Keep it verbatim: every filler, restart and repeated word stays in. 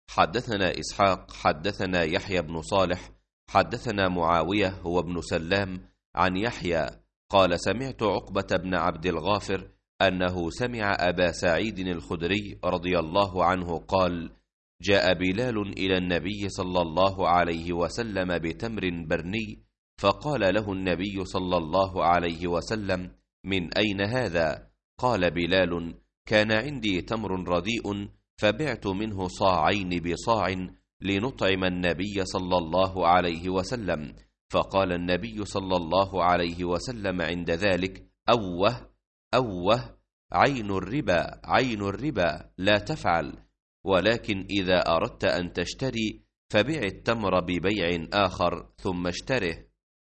حدثنا إسحاق حدثنا يحيى بن صالح حدثنا معاوية هو ابن سلام عن يحيى قال سمعت عقبة بن عبد الغافر أنه سمع أبا سعيد الخدري رضي الله عنه قال جاء بلال إلى النبي صلى الله عليه وسلم بتمر برني، فقال له النبي صلى الله عليه وسلم من أين هذا؟ قال بلال كان عندي تمر رديء فبعت منه صاعين بصاع لنطعم النبي صلى الله عليه وسلم، فقال النبي صلى الله عليه وسلم عند ذلك أوه أوه عين الربا عين الربا لا تفعل، ولكن إذا أردت أن تشتري فبع التمر ببيع آخر ثم اشتره.